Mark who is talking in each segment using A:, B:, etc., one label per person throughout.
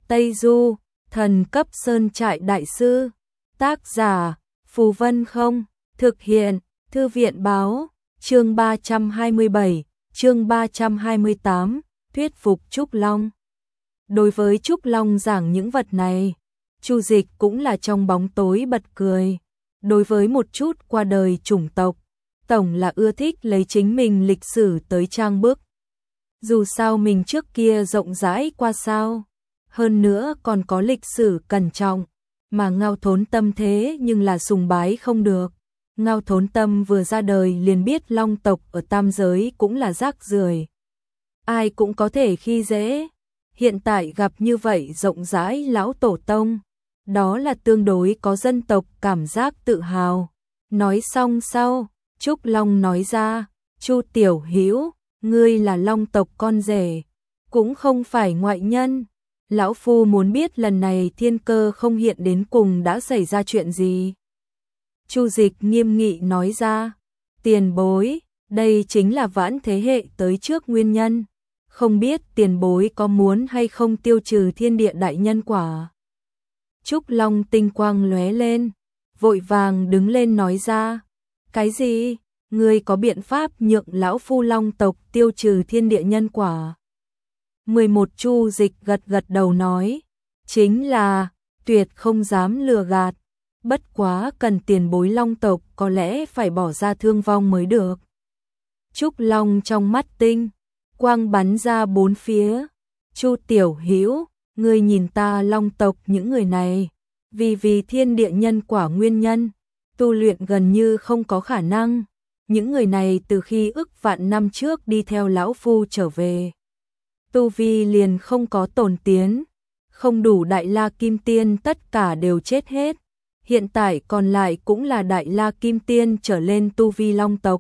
A: Tây Du, thần cấp sơn trại đại sư. Tác giả, Phù Vân Không. Thực hiện, Thư viện Báo. Chương 327, chương 328, thuyết phục Trúc Long. Đối với Trúc Long giảng những vật này, Chu Dịch cũng là trong bóng tối bật cười. Đối với một chút qua đời chủng tộc, tổng là ưa thích lấy chính mình lịch sử tới trang bức. Dù sao mình trước kia rộng rãi qua sao, hơn nữa còn có lịch sử cẩn trọng, mà Ngao Thốn Tâm thế nhưng là sùng bái không được. Ngao Thốn Tâm vừa ra đời liền biết Long tộc ở tam giới cũng là rác rưởi, ai cũng có thể khi dễ. Hiện tại gặp như vậy rộng rãi lão tổ tông, đó là tương đối có dân tộc cảm giác tự hào. Nói xong sau, Trúc Long nói ra, Chu Tiểu Hữu, ngươi là Long tộc con rể, cũng không phải ngoại nhân. Lão Phu muốn biết lần này thiên cơ không hiện đến cùng đã xảy ra chuyện gì. Chu Dịch nghiêm nghị nói ra, tiền bối, đây chính là vãn thế hệ tới trước nguyên nhân. Không biết tiền bối có muốn hay không tiêu trừ thiên địa đại nhân quả. Trúc Long tinh quang lóe lên, vội vàng đứng lên nói ra, cái gì? Ngươi có biện pháp nhượng lão Phu Long tộc tiêu trừ thiên địa nhân quả? 11 Chu Dịch gật gật đầu nói, chính là, tuyệt không dám lừa gạt, bất quá cần tiền bối Long tộc có lẽ phải bỏ ra thương vong mới được. Trúc Long trong mắt tinh quang bắn ra bốn phía, Chu Tiểu Hữu, ngươi nhìn ta Long tộc những người này, vì thiên địa nhân quả nguyên nhân, tu luyện gần như không có khả năng. Những người này từ khi ức vạn năm trước đi theo lão Phu trở về, tu vi liền không có tổn tiến, không đủ Đại La Kim Tiên tất cả đều chết hết. Hiện tại còn lại cũng là Đại La Kim Tiên trở lên tu vi Long tộc.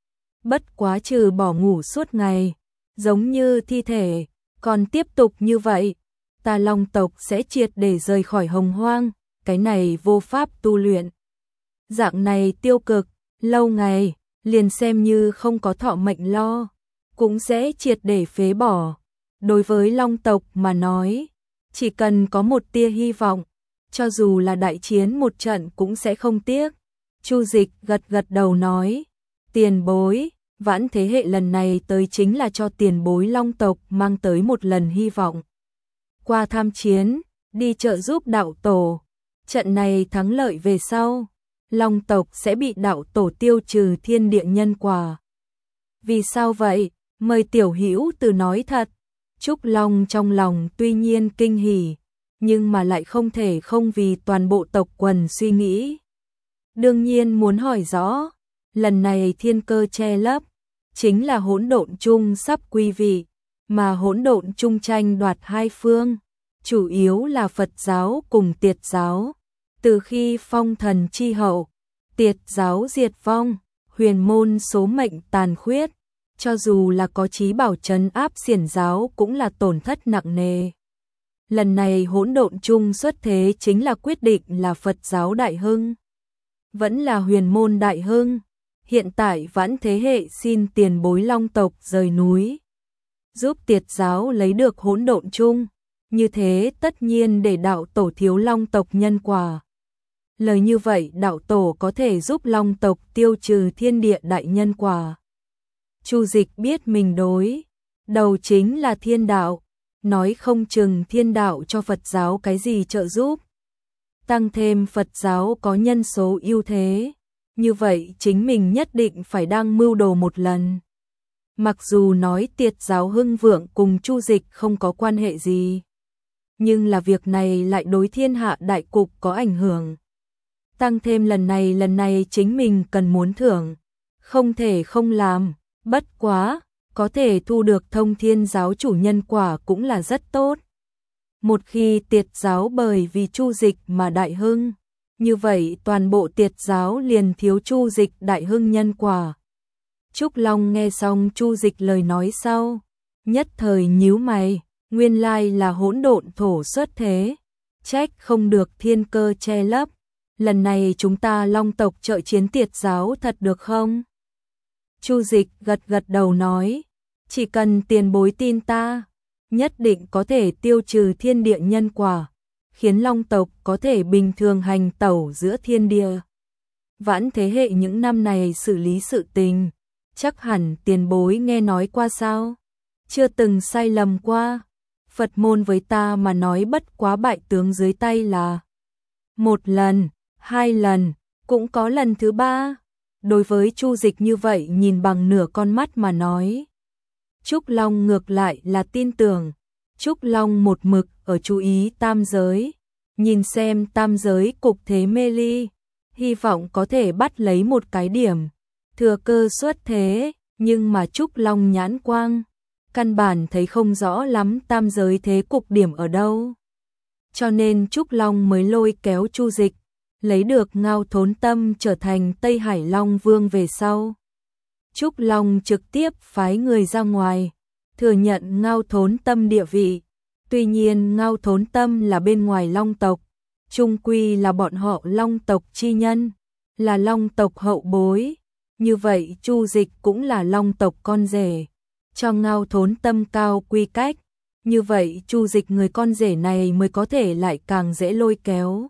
A: Bất quá trừ bỏ ngủ suốt ngày, giống như thi thể, còn tiếp tục như vậy, ta Long tộc sẽ triệt để rời khỏi hồng hoang, cái này vô pháp tu luyện. Dạng này tiêu cực, lâu ngày, liền xem như không có thọ mệnh lo, cũng sẽ triệt để phế bỏ. Đối với Long tộc mà nói, chỉ cần có một tia hy vọng, cho dù là đại chiến một trận cũng sẽ không tiếc. Chu Dịch gật gật đầu nói, tiền bối, vãn thế hệ lần này tới chính là cho tiền bối Long tộc mang tới một lần hy vọng. Qua tham chiến, đi trợ giúp đạo tổ, trận này thắng lợi về sau, Long tộc sẽ bị đạo tổ tiêu trừ thiên địa nhân quả. Vì sao vậy? Mời Tiểu Hữu từ nói thật. Trúc Long trong lòng tuy nhiên kinh hỉ, nhưng mà lại không thể không vì toàn bộ tộc quần suy nghĩ. Đương nhiên muốn hỏi rõ, lần này thiên cơ che lấp, chính là hỗn độn chung sắp quy vị, mà hỗn độn chung tranh đoạt hai phương, chủ yếu là Phật giáo cùng Tiệt giáo. Từ khi phong thần chi hậu, Tiệt giáo diệt vong, huyền môn số mệnh tàn khuyết, cho dù là có chí bảo trấn áp Xiển giáo cũng là tổn thất nặng nề. Lần này hỗn độn chung xuất thế chính là quyết định là Phật giáo đại hưng, vẫn là huyền môn đại hưng. Hiện tại vãn thế hệ xin tiền bối Long tộc rời núi, giúp Tiệt giáo lấy được hỗn độn chung, như thế tất nhiên để đạo tổ thiếu Long tộc nhân quả. Lời như vậy đạo tổ có thể giúp Long tộc tiêu trừ thiên địa đại nhân quả. Chu Dịch biết mình đối đầu chính là thiên đạo, nói không chừng thiên đạo cho Phật giáo cái gì trợ giúp. Tăng thêm Phật giáo có nhân số ưu thế, như vậy chính mình nhất định phải đang mưu đồ một lần. Mặc dù nói Tiệt giáo hưng vượng cùng Chu Dịch không có quan hệ gì, nhưng là việc này lại đối thiên hạ đại cục có ảnh hưởng. Tăng thêm lần này chính mình cần muốn thưởng, không thể không làm, bất quá, có thể thu được Thông Thiên giáo chủ nhân quả cũng là rất tốt. Một khi Tiệt giáo bởi vì Chu Dịch mà đại hưng, như vậy toàn bộ Tiệt giáo liền thiếu Chu Dịch đại hưng nhân quả. Trúc Long nghe xong Chu Dịch lời nói sau, nhất thời nhíu mày, nguyên lai là hỗn độn thổ xuất thế, trách không được thiên cơ che lấp. Lần này chúng ta Long tộc trợ chiến Tiệt giáo thật được không? Chu Dịch gật gật đầu nói, chỉ cần tiền bối tin ta, nhất định có thể tiêu trừ thiên địa nhân quả, khiến Long tộc có thể bình thường hành tẩu giữa thiên địa. Vãn thế hệ những năm này xử lý sự tình, chắc hẳn tiền bối nghe nói qua sao? Chưa từng sai lầm qua. Phật môn với ta mà nói bất quá bại tướng dưới tay là một lần, hai lần, cũng có lần thứ ba. Đối với Chu Dịch như vậy nhìn bằng nửa con mắt mà nói. Trúc Long ngược lại là tin tưởng. Trúc Long một mực ở chú ý tam giới, nhìn xem tam giới cục thế mê ly, hy vọng có thể bắt lấy một cái điểm, thừa cơ xuất thế, nhưng mà Trúc Long nhãn quang, căn bản thấy không rõ lắm tam giới thế cục điểm ở đâu. Cho nên Trúc Long mới lôi kéo Chu Dịch, lấy được Ngao Thốn Tâm trở thành Tây Hải Long Vương về sau. Trúc Long trực tiếp phái người ra ngoài, thừa nhận Ngao Thốn Tâm địa vị. Tuy nhiên Ngao Thốn Tâm là bên ngoài Long tộc, chung quy là bọn họ Long tộc chi nhân, là Long tộc hậu bối. Như vậy Chu Dịch cũng là Long tộc con rể, cho Ngao Thốn Tâm cao quy cách. Như vậy Chu Dịch người con rể này mới có thể lại càng dễ lôi kéo.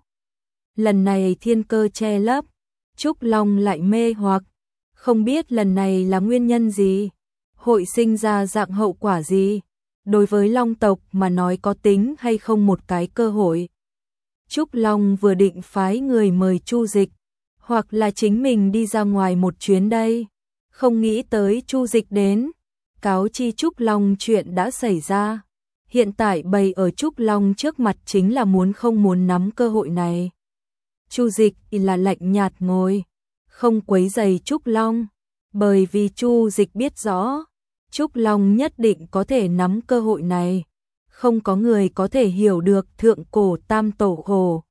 A: Lần này thiên cơ che lấp, Trúc Long lại mê hoặc, không biết lần này là nguyên nhân gì, hội sinh ra dạng hậu quả gì. Đối với Long tộc mà nói có tính hay không một cái cơ hội. Trúc Long vừa định phái người mời Chu Dịch, hoặc là chính mình đi ra ngoài một chuyến đây, không nghĩ tới Chu Dịch đến, cáo chi Trúc Long chuyện đã xảy ra. Hiện tại bày ở Trúc Long trước mặt chính là muốn không muốn nắm cơ hội này. Chu Dịch là lạnh nhạt ngồi, không quấy rầy Trúc Long, bởi vì Chu Dịch biết rõ, Trúc Long nhất định có thể nắm cơ hội này, không có người có thể hiểu được thượng cổ tam tổ khổ.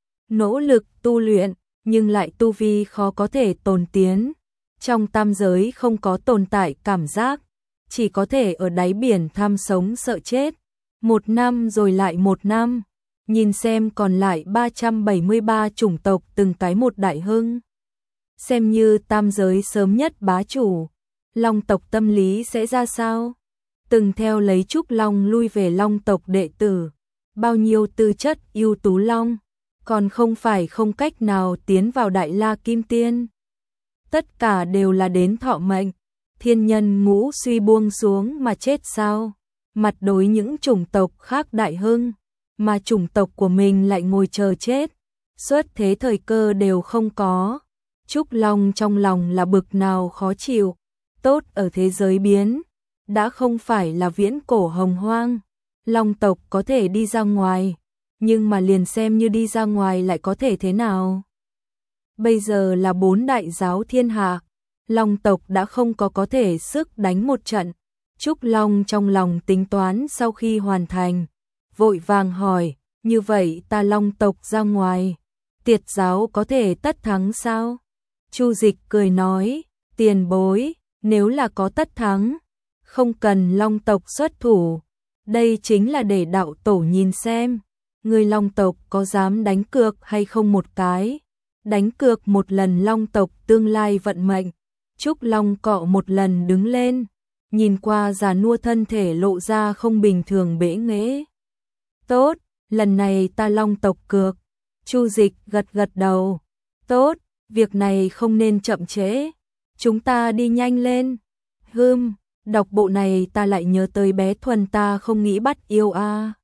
A: Nỗ lực tu luyện, nhưng lại tu vi khó có thể tồn tiến, trong tam giới không có tồn tại cảm giác, chỉ có thể ở đáy biển tham sống sợ chết, một năm rồi lại một năm, nhìn xem còn lại 373 chủng tộc từng cái một đại hưng. Xem như tam giới sớm nhất bá chủ, Long tộc tâm lý sẽ ra sao? Từng theo lấy Trúc Long lui về Long tộc đệ tử, bao nhiêu tư chất ưu tú Long, còn không phải không cách nào tiến vào Đại La Kim Tiên. Tất cả đều là đến thọ mệnh, thiên nhân ngũ suy buông xuống mà chết sao? Mặt đối những chủng tộc khác đại hưng, mà chủng tộc của mình lại ngồi chờ chết, xuất thế thời cơ đều không có. Trúc Long trong lòng là bực nào khó chịu, tốt ở thế giới biến, đã không phải là viễn cổ hồng hoang, Long tộc có thể đi ra ngoài, nhưng mà liền xem như đi ra ngoài lại có thể thế nào? Bây giờ là 4 đại giáo thiên hạ, Long tộc đã không có thể sức đánh một trận. Trúc Long trong lòng tính toán sau khi hoàn thành, vội vàng hỏi, như vậy ta Long tộc ra ngoài, Tiệt giáo có thể tất thắng sao? Chu Dịch cười nói, tiền bối, nếu là có tất thắng, không cần Long tộc xuất thủ, đây chính là để đạo tổ nhìn xem, người Long tộc có dám đánh cược hay không một cái, đánh cược một lần Long tộc tương lai vận mệnh. Trúc Long cọ một lần đứng lên, nhìn qua già nua thân thể lộ ra không bình thường bẽ nghễ. Tốt, lần này ta Long tộc cược. Chu Dịch gật gật đầu. Tốt, việc này không nên chậm trễ. Chúng ta đi nhanh lên. Đọc bộ này ta lại nhớ tới bé Thuần ta không nghĩ bắt yêu a.